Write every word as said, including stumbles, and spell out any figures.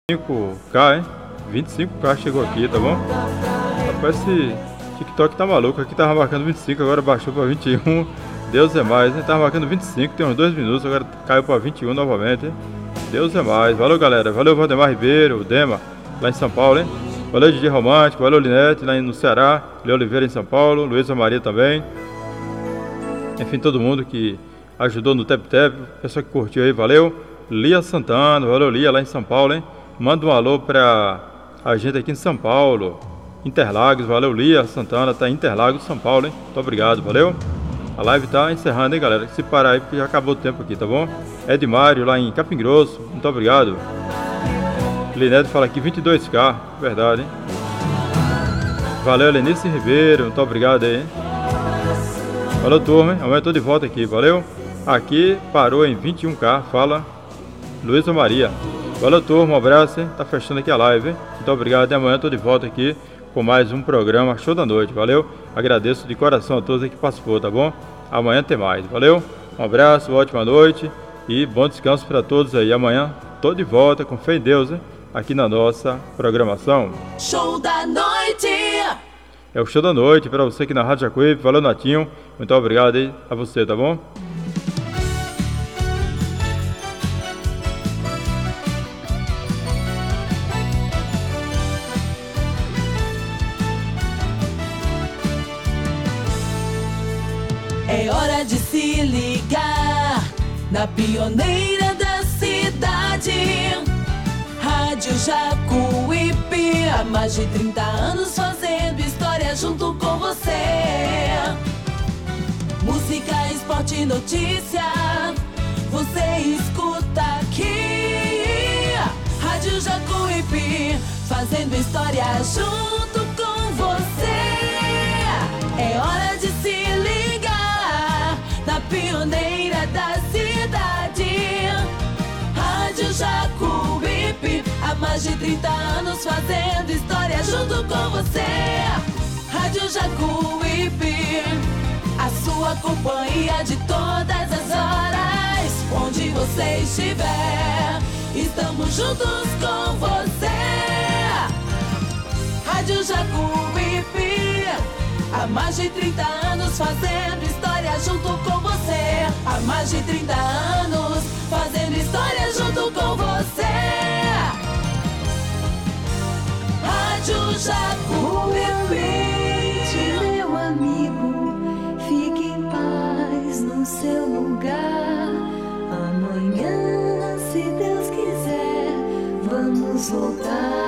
cinco K, hein? vinte e cinco K chegou aqui, tá bom? Rapaz, esse TikTok tá maluco. Aqui tava marcando vinte e cinco, agora baixou pra vinte e um. Deus é mais, hein? Tava marcando vinte e cinco, tem uns dois minutos, agora caiu pra vinte e um novamente, hein? Deus é mais. Valeu, galera. Valeu, Valdemar Ribeiro, o Dema, lá em São Paulo, hein? Valeu, Didi Romântico. Valeu, Linete, lá no Ceará. Leo Oliveira em São Paulo. Luísa Maria também. Enfim, todo mundo que ajudou no Tep Tep. Pessoal que curtiu aí, valeu. Lia Santana, valeu, Lia, lá em São Paulo, hein? Manda um alô pra a gente aqui em São Paulo, Interlagos, valeu, Lia Santana, tá em Interlagos, São Paulo, hein? Muito obrigado, valeu. A live tá encerrando, hein, galera? Se parar aí, porque já acabou o tempo aqui, tá bom? Ed Mário, lá em Capim Grosso, muito obrigado. Linete fala aqui, vinte e dois K, verdade, hein? Valeu, Lenice Ribeiro, muito obrigado aí, hein? Valeu, turma, hein? Amanhã eu tô de volta aqui, valeu? Aqui parou em vinte e um K, fala Luísa Maria. Valeu, turma, um abraço, hein? Tá fechando aqui a live, hein? Muito obrigado, e amanhã eu tô de volta aqui com mais um programa Show da Noite, valeu? Agradeço de coração a todos aí que participou, tá bom? Amanhã tem mais, valeu? Um abraço, ótima noite e bom descanso para todos aí. Amanhã tô de volta com fé em Deus, hein? Aqui na nossa programação. Show da Noite! É o Show da Noite para você aqui na Rádio Jacuípe. Valeu, Natinho. Muito obrigado aí a você, tá bom? É hora de se ligar na pioneira da cidade, Rádio Jacuípe, há mais de trinta anos fazendo história junto com você. Música, esporte e notícia, você escuta aqui. Rádio Jacuípe, fazendo história junto com você. É hora de se ligar na pioneira da cidade, Rádio Jacuípe, há mais de trinta anos fazendo história junto com você. Rádio Jacuípe, a sua companhia de todas as horas, onde você estiver, estamos juntos com você. Rádio Jacuípe, há mais de trinta anos fazendo história junto com você. Há mais de trinta anos fazendo história junto com você. Rádio Jacuípe. Meu amigo, fique em paz no seu lugar. Amanhã, se Deus quiser, vamos voltar.